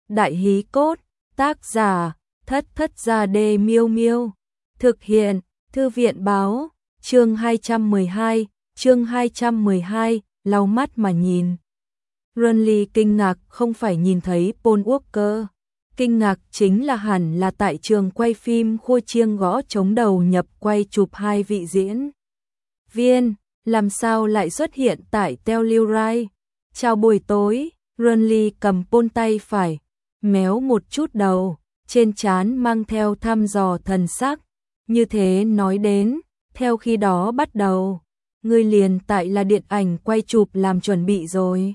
Đại hí cốt, tác giả, Thất Thất Gia Đê Miêu Miêu. Thực hiện, Thư viện báo, chương 212, lau mắt mà nhìn. Renly kinh ngạc không phải nhìn thấy Paul Walker. Kinh ngạc chính là hẳn là tại trường quay phim khua chiêng gõ trống đầu nhập quay chụp hai vị diễn viên, làm sao lại xuất hiện tại Telluride. Chào buổi tối, Renly cầm Paul tay phải, méo một chút đầu, trên trán mang theo thăm dò thần sắc. Như thế nói đến, theo khi đó bắt đầu, ngươi liền tại là điện ảnh quay chụp làm chuẩn bị rồi.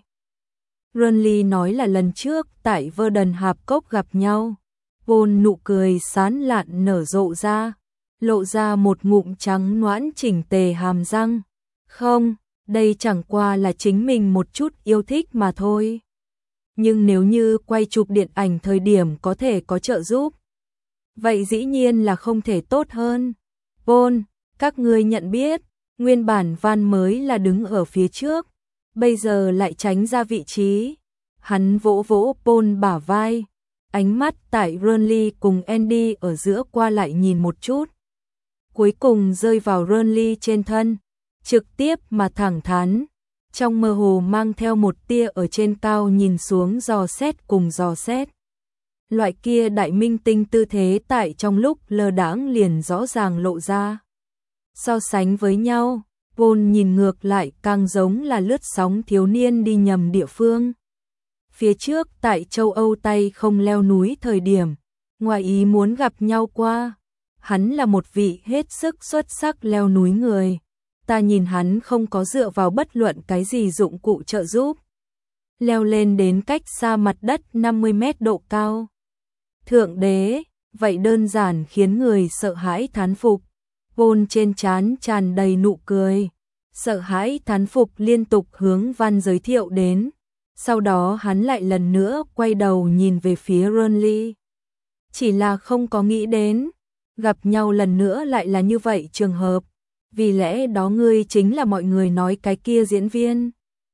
Renly nói là lần trước tại Verdun Hạp Cốc gặp nhau. Paul nụ cười sán lạn nở rộ ra, lộ ra một ngụm trắng nõn chỉnh tề hàm răng. Không, đây chẳng qua là chính mình một chút yêu thích mà thôi. Nhưng nếu như quay chụp điện ảnh thời điểm có thể có trợ giúp, vậy dĩ nhiên là không thể tốt hơn. Paul, các ngươi nhận biết, nguyên bản Van mới là đứng ở phía trước, bây giờ lại tránh ra vị trí. Hắn vỗ vỗ Paul bả vai, ánh mắt tại Renly cùng Andy ở giữa qua lại nhìn một chút. Cuối cùng rơi vào Renly trên thân, trực tiếp mà thẳng thắn, trong mơ hồ mang theo một tia ở trên cao nhìn xuống dò xét cùng dò xét. Loại kia đại minh tinh tư thế tại trong lúc lơ đãng liền rõ ràng lộ ra. So sánh với nhau, Paul nhìn ngược lại càng giống là lướt sóng thiếu niên đi nhầm địa phương. Phía trước tại châu Âu tay không leo núi thời điểm, ngoài ý muốn gặp nhau qua. Hắn là một vị hết sức xuất sắc leo núi người. Ta nhìn hắn không có dựa vào bất luận cái gì dụng cụ trợ giúp. Leo lên đến cách xa mặt đất 50 mét độ cao. Thượng đế, vậy đơn giản khiến người sợ hãi thán phục. Paul trên trán tràn đầy nụ cười, sợ hãi thán phục liên tục hướng Van giới thiệu đến. Sau đó hắn lại lần nữa quay đầu nhìn về phía Renly. Chỉ là không có nghĩ đến, gặp nhau lần nữa lại là như vậy trường hợp. Vì lẽ đó ngươi chính là mọi người nói cái kia diễn viên.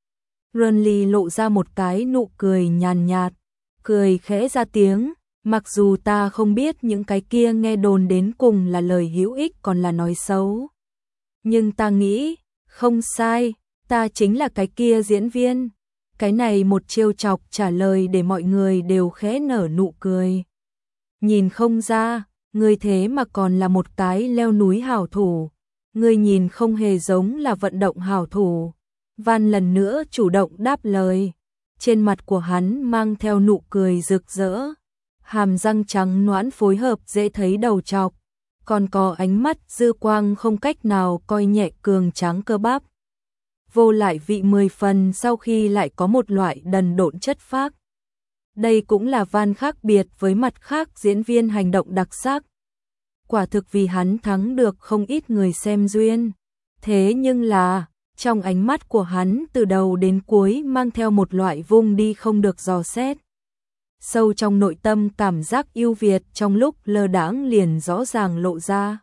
Renly lộ ra một cái nụ cười nhàn nhạt, cười khẽ ra tiếng. Mặc dù ta không biết những cái kia nghe đồn đến cùng là lời hữu ích còn là nói xấu, nhưng ta nghĩ, không sai, ta chính là cái kia diễn viên. Cái này một trêu chọc trả lời để mọi người đều khẽ nở nụ cười. Nhìn không ra, ngươi thế mà còn là một cái leo núi hảo thủ. Ngươi nhìn không hề giống là vận động hảo thủ. Van lần nữa chủ động đáp lời. Trên mặt của hắn mang theo nụ cười rực rỡ. Hàm răng trắng nõn phối hợp dễ thấy đầu chọc, còn có ánh mắt dư quang không cách nào coi nhẹ cường tráng cơ bắp. Vô lại vị 10 phần sau khi lại có một loại đần độn chất phác. Đây cũng là Van khác biệt với mặt khác diễn viên hành động đặc sắc. Quả thực vì hắn thắng được không ít người xem duyên. Thế nhưng là, trong ánh mắt của hắn từ đầu đến cuối mang theo một loại vung đi không được dò xét. Sâu trong nội tâm cảm giác yêu Việt trong lúc lơ đãng liền rõ ràng lộ ra.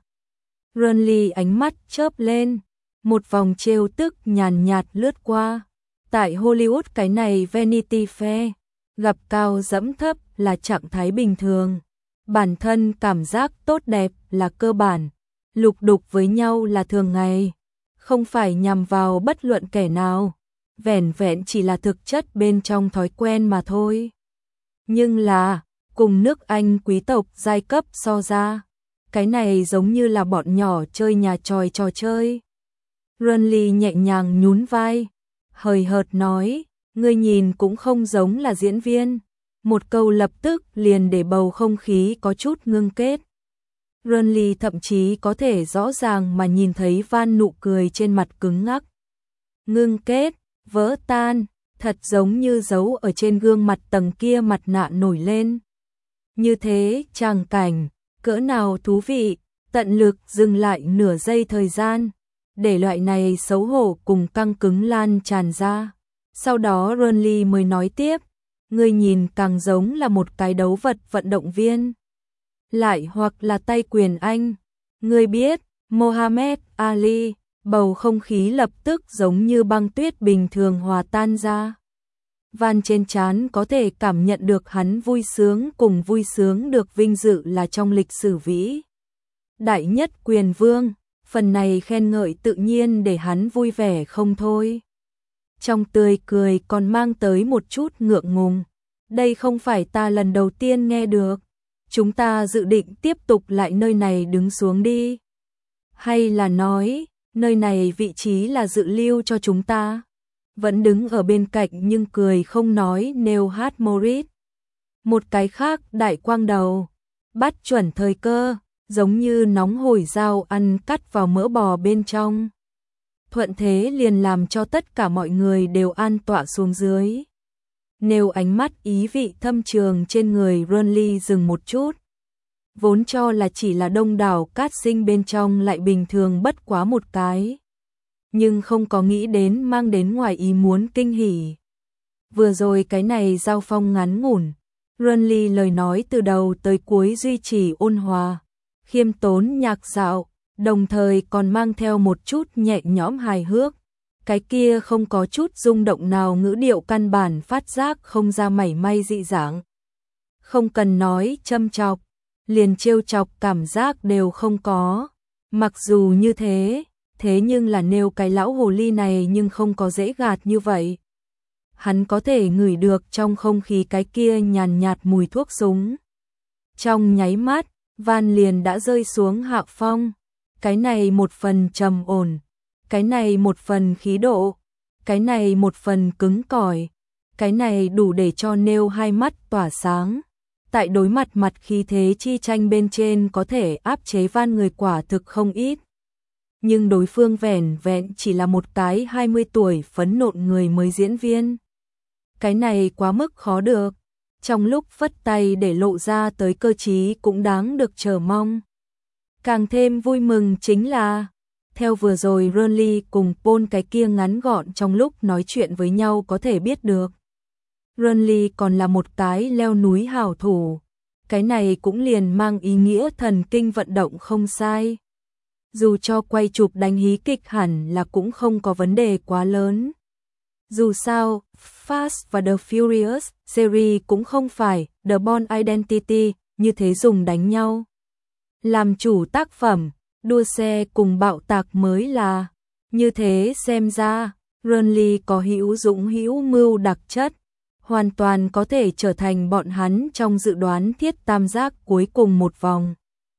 Renly ánh mắt chớp lên, một vòng trêu tức nhàn nhạt lướt qua. Tại Hollywood cái này Vanity Fair, gặp cao dẫm thấp là trạng thái bình thường. Bản thân cảm giác tốt đẹp là cơ bản, lục đục với nhau là thường ngày. Không phải nhằm vào bất luận kẻ nào, vẻn vẹn chỉ là thực chất bên trong thói quen mà thôi. Nhưng là, cùng nước Anh quý tộc giai cấp so ra, cái này giống như là bọn nhỏ chơi nhà tròi trò chơi. Renly nhẹ nhàng nhún vai, hời hợt nói, ngươi nhìn cũng không giống là diễn viên. Một câu lập tức liền để bầu không khí có chút ngưng kết. Renly thậm chí có thể rõ ràng mà nhìn thấy Van nụ cười trên mặt cứng ngắc. Ngưng kết, vỡ tan. Thật giống như dấu ở trên gương mặt tầng kia mặt nạ nổi lên. Như thế, tràng cảnh, cỡ nào thú vị, tận lực dừng lại nửa giây thời gian, để loại này xấu hổ cùng căng cứng lan tràn ra. Sau đó Renly mới nói tiếp, ngươi nhìn càng giống là một cái đấu vật vận động viên. Lại hoặc là tay quyền anh. Ngươi biết, Muhammad Ali. Bầu không khí lập tức giống như băng tuyết bình thường hòa tan ra. Van trên trán có thể cảm nhận được hắn vui sướng, cùng vui sướng được vinh dự là trong lịch sử vĩ đại nhất quyền vương, phần này khen ngợi tự nhiên để hắn vui vẻ không thôi. Trong tươi cười còn mang tới một chút ngượng ngùng. Đây không phải ta lần đầu tiên nghe được. Chúng ta dự định tiếp tục lại nơi này đứng xuống đi. Hay là nói, nơi này vị trí là dự lưu cho chúng ta. Vẫn đứng ở bên cạnh nhưng cười không nói nêu hát Morris. Một cái khác đại quang đầu, bắt chuẩn thời cơ, giống như nóng hổi dao ăn cắt vào mỡ bò bên trong. Thuận thế liền làm cho tất cả mọi người đều an tọa xuống dưới. Nêu ánh mắt ý vị thâm trường trên người Renly dừng một chút. Vốn cho là chỉ là đông đảo cát sinh bên trong lại bình thường bất quá một cái. Nhưng không có nghĩ đến mang đến ngoài ý muốn kinh hỉ. Vừa rồi cái này giao phong ngắn ngủn. Renly lời nói từ đầu tới cuối duy trì ôn hòa, khiêm tốn nhạc dạo, đồng thời còn mang theo một chút nhẹ nhõm hài hước. Cái kia không có chút rung động nào, ngữ điệu căn bản phát giác không ra mảy may dị dạng. Không cần nói châm chọc, liền trêu chọc cảm giác đều không có. Mặc dù như thế, thế nhưng là nêu cái lão hồ ly này nhưng không có dễ gạt như vậy. Hắn có thể ngửi được trong không khí cái kia nhàn nhạt mùi thuốc súng. Trong nháy mắt, Van liền đã rơi xuống hạ phong. Cái này một phần trầm ổn, cái này một phần khí độ, cái này một phần cứng cỏi, cái này đủ để cho nêu hai mắt tỏa sáng. Tại đối mặt mặt khí thế chi tranh bên trên có thể áp chế Van người quả thực không ít. Nhưng đối phương vẻn vẹn chỉ là một cái 20 tuổi phấn nộn người mới diễn viên. Cái này quá mức khó được. Trong lúc phất tay để lộ ra tới cơ trí cũng đáng được chờ mong. Càng thêm vui mừng chính là, theo vừa rồi Renly cùng Paul cái kia ngắn gọn trong lúc nói chuyện với nhau có thể biết được. Renly còn là một cái leo núi hảo thủ. Cái này cũng liền mang ý nghĩa thần kinh vận động không sai. Dù cho quay chụp đánh hí kịch hẳn là cũng không có vấn đề quá lớn. Dù sao, Fast và The Furious series cũng không phải The Bourne Identity như thế dùng đánh nhau. Làm chủ tác phẩm, đua xe cùng bạo tạc mới là. Như thế xem ra, Renly có hữu dũng hữu mưu đặc chất, hoàn toàn có thể trở thành bọn hắn trong dự đoán thiết tam giác cuối cùng một vòng.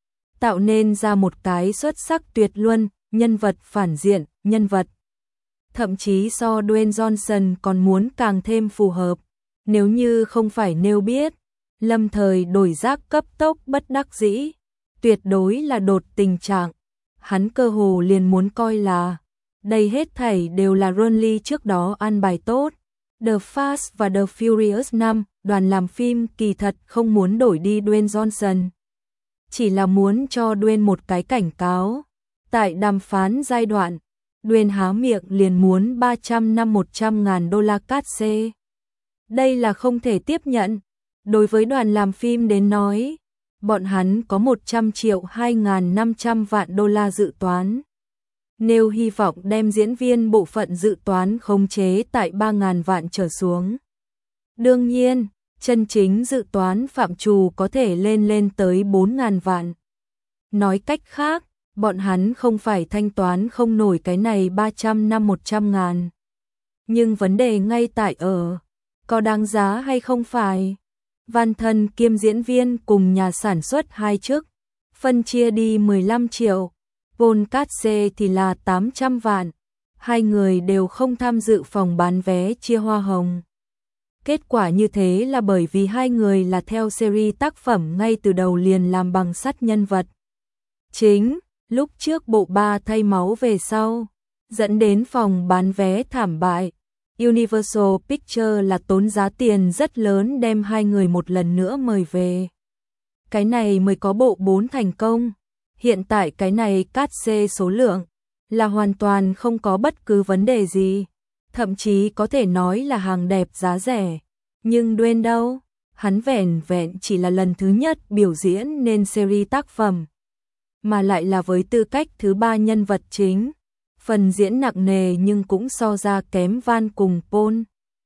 Tạo nên ra một cái xuất sắc tuyệt luân, nhân vật phản diện, nhân vật. Thậm chí so Dwayne Johnson còn muốn càng thêm phù hợp. Nếu như không phải nêu biết, lâm thời đổi giác cấp tốc bất đắc dĩ, tuyệt đối là đột tình trạng. Hắn cơ hồ liền muốn coi là, đây hết thảy đều là Renly trước đó an bài tốt. The Fast và The Furious 5, đoàn làm phim kỳ thật không muốn đổi đi Dwayne Johnson. Chỉ là muốn cho Dwayne một cái cảnh cáo. Tại đàm phán giai đoạn, Dwayne há miệng liền muốn 300 năm 100.000 đô la cát xê. Đây là không thể tiếp nhận. Đối với đoàn làm phim đến nói, bọn hắn có 100 triệu 2.500 vạn đô la dự toán. Nếu hy vọng đem diễn viên bộ phận dự toán khống chế tại 3.000 vạn trở xuống. Đương nhiên, chân chính dự toán phạm trù có thể lên tới 4.000 vạn. Nói cách khác, bọn hắn không phải thanh toán không nổi cái này 300 năm 100.000. Nhưng vấn đề ngay tại ở, có đáng giá hay không phải? Van thân kiêm diễn viên cùng nhà sản xuất hai chức, phân chia đi 15 triệu, Paul Katze thì là 800 vạn. Hai người đều không tham dự phòng bán vé chia hoa hồng. Kết quả như thế là bởi vì hai người là theo series tác phẩm ngay từ đầu liền làm bằng sắt nhân vật chính, lúc trước bộ 3 thay máu về sau, dẫn đến phòng bán vé thảm bại. Universal Pictures là tốn giá tiền rất lớn đem hai người một lần nữa mời về. Cái này mới có bộ 4 thành công. Hiện tại cái này cát xê số lượng là hoàn toàn không có bất cứ vấn đề gì. Thậm chí có thể nói là hàng đẹp giá rẻ. Nhưng Dwayne đâu? Hắn vẻn vẹn chỉ là lần thứ nhất biểu diễn nên series tác phẩm. Mà lại là với tư cách thứ 3 nhân vật chính. Phần diễn nặng nề nhưng cũng so ra kém Van cùng Paul.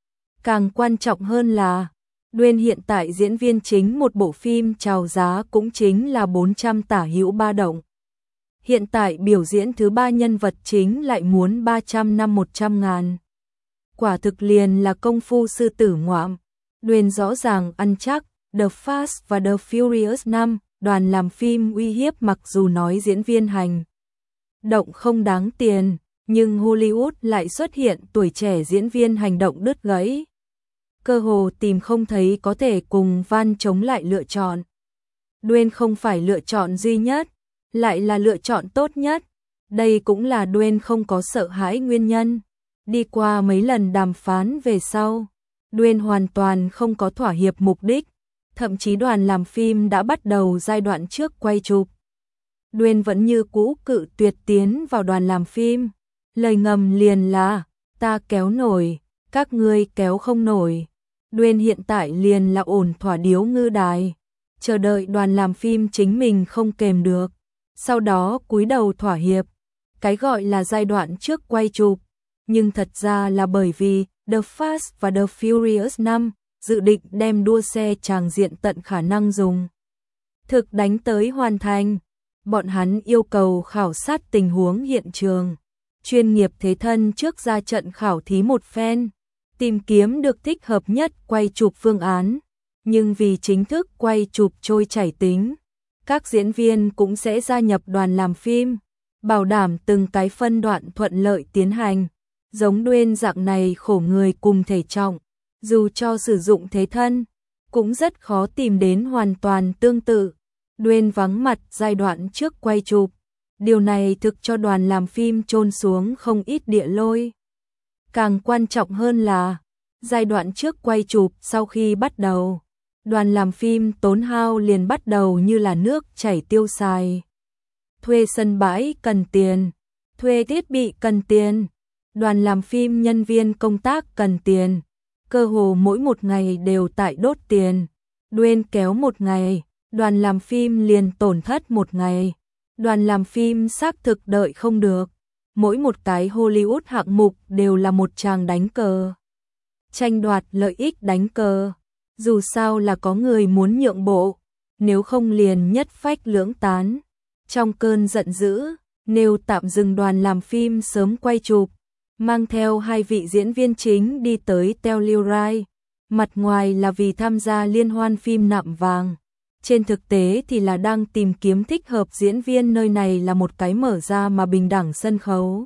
Càng quan trọng hơn là Dwayne hiện tại diễn viên chính một bộ phim chào giá cũng chính là 400 tả hữu ba đồng. Hiện tại biểu diễn thứ 3 nhân vật chính lại muốn 300 năm 100 ngàn. Quả thực liền là công phu sư tử ngoạm. Dwayne rõ ràng ăn chắc The Fast và The Furious 5, đoàn làm phim uy hiếp mặc dù nói diễn viên hành động không đáng tiền, nhưng Hollywood lại xuất hiện tuổi trẻ diễn viên hành động đứt gãy. Cơ hồ tìm không thấy có thể cùng Van chống lại lựa chọn. Dwayne không phải lựa chọn duy nhất, lại là lựa chọn tốt nhất. Đây cũng là Dwayne không có sợ hãi nguyên nhân. Đi qua mấy lần đàm phán về sau, Dwayne hoàn toàn không có thỏa hiệp mục đích, thậm chí đoàn làm phim đã bắt đầu giai đoạn trước quay chụp. Dwayne vẫn như cũ cự tuyệt tiến vào đoàn làm phim. Lời ngầm liền là, ta kéo nổi, các ngươi kéo không nổi. Dwayne hiện tại liền là ổn thỏa điếu ngư đài, chờ đợi đoàn làm phim chính mình không kềm được, sau đó cúi đầu thỏa hiệp. Cái gọi là giai đoạn trước quay chụp, nhưng thật ra là bởi vì The Fast và The Furious 5 dự định đem đua xe tràng diện tận khả năng dùng thực đánh tới hoàn thành. Bọn hắn yêu cầu khảo sát tình huống hiện trường, chuyên nghiệp thế thân trước ra trận khảo thí một phen, tìm kiếm được thích hợp nhất quay chụp phương án. Nhưng vì chính thức quay chụp trôi chảy tính, các diễn viên cũng sẽ gia nhập đoàn làm phim, bảo đảm từng cái phân đoạn thuận lợi tiến hành. Giống Dwayne dạng này khổ người cùng thể trọng, dù cho sử dụng thế thân, cũng rất khó tìm đến hoàn toàn tương tự. Dwayne vắng mặt giai đoạn trước quay chụp, điều này thực cho đoàn làm phim chôn xuống không ít địa lôi. Càng quan trọng hơn là, giai đoạn trước quay chụp sau khi bắt đầu, đoàn làm phim tốn hao liền bắt đầu như là nước chảy tiêu xài. Thuê sân bãi cần tiền, thuê thiết bị cần tiền, đoàn làm phim nhân viên công tác cần tiền, cơ hồ mỗi một ngày đều tại đốt tiền. Dwayne kéo một ngày, đoàn làm phim liền tổn thất một ngày. Đoàn làm phim xác thực đợi không được. Mỗi một cái Hollywood hạng mục đều là một tràng đánh cờ. Tranh đoạt lợi ích đánh cờ. Dù sao là có người muốn nhượng bộ, nếu không liền nhất phách lưỡng tán. Trong cơn giận dữ, Neil tạm dừng đoàn làm phim sớm quay chụp, mang theo 2 vị diễn viên chính đi tới Telluride. Mặt ngoài là vì tham gia liên hoan phim nạm vàng, trên thực tế thì là đang tìm kiếm thích hợp diễn viên. Nơi này là một cái mở ra mà bình đẳng sân khấu.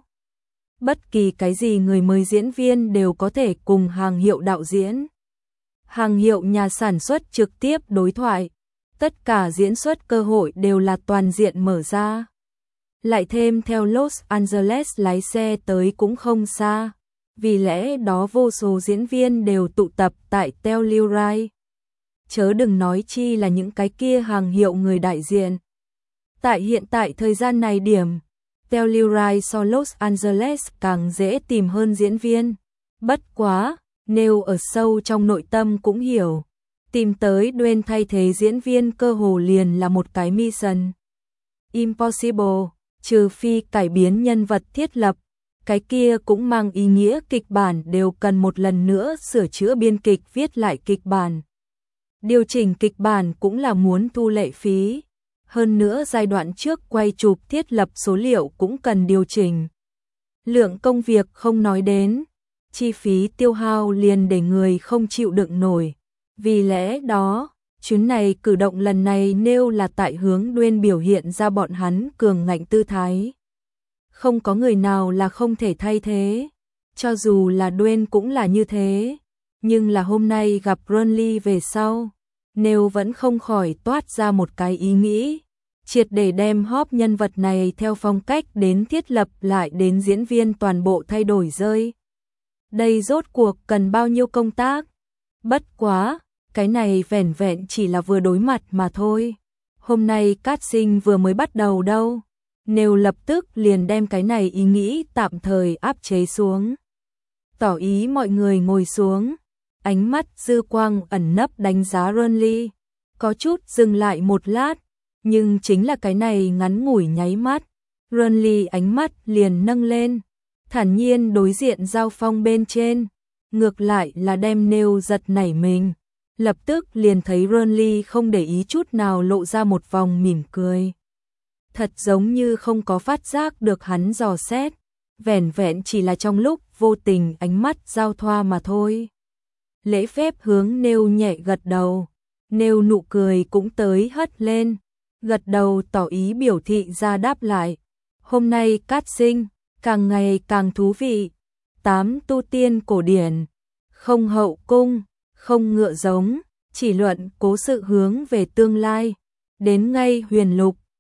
Bất kỳ cái gì người mới diễn viên đều có thể cùng hàng hiệu đạo diễn, hàng hiệu nhà sản xuất trực tiếp đối thoại. Tất cả diễn xuất cơ hội đều là toàn diện mở ra. Lại thêm theo Los Angeles lái xe tới cũng không xa, vì lẽ đó vô số diễn viên đều tụ tập tại Telluride. Chớ đừng nói chi là những cái kia hàng hiệu người đại diện. Tại hiện tại thời gian này điểm, Telluride so Los Angeles càng dễ tìm hơn diễn viên. Bất quá, Neil ở sâu trong nội tâm cũng hiểu, tìm tới Dwayne thay thế diễn viên cơ hồ liền là một cái mission impossible, trừ phi cải biến nhân vật thiết lập. Cái kia cũng mang ý nghĩa kịch bản đều cần một lần nữa sửa chữa biên kịch, viết lại kịch bản. Điều chỉnh kịch bản cũng là muốn thu lệ phí. Hơn nữa giai đoạn trước quay chụp thiết lập số liệu cũng cần điều chỉnh. Lượng công việc không nói đến, chi phí tiêu hao liền để người không chịu đựng nổi. Vì lẽ đó, chuyến này cử động lần này nêu là tại hướng Dwayne biểu hiện ra bọn hắn cường ngạnh tư thái. Không có người nào là không thể thay thế, cho dù là Dwayne cũng là như thế. Nhưng là hôm nay gặp Ronly về sau, Neil vẫn không khỏi toát ra một cái ý nghĩ, triệt để đem Hop nhân vật này theo phong cách đến thiết lập lại đến diễn viên toàn bộ thay đổi rơi. Đây rốt cuộc cần bao nhiêu công tác? Bất quá, cái này vẻn vẹn chỉ là vừa đối mặt mà thôi. Hôm nay casting vừa mới bắt đầu đâu. Neil lập tức liền đem cái này ý nghĩ tạm thời áp chế xuống. Tỏ ý mọi người ngồi xuống. Ánh mắt dư quang ẩn nấp đánh giá Ronly. Có chút dừng lại một lát. Nhưng chính là cái này ngắn ngủi nháy mắt. Ronly ánh mắt liền nâng lên. Thản nhiên đối diện Giao Phong bên trên. ngược lại là đem Nêu giật nảy mình. Lập tức liền thấy Renly không để ý chút nào lộ ra một vòng mỉm cười. Thật giống như không có phát giác được hắn dò xét, vẻn vẹn chỉ là trong lúc vô tình ánh mắt giao thoa mà thôi. Lễ phép hướng Nêu nhẹ gật đầu, Nêu nụ cười cũng tới hất lên, gật đầu tỏ ý biểu thị ra đáp lại. Hôm nay cát sinh, càng ngày càng thú vị. 8 tu tiên cổ điển, không hậu cung, không ngựa giống, chỉ luận cố sự hướng về tương lai. Đến ngay huyền lục,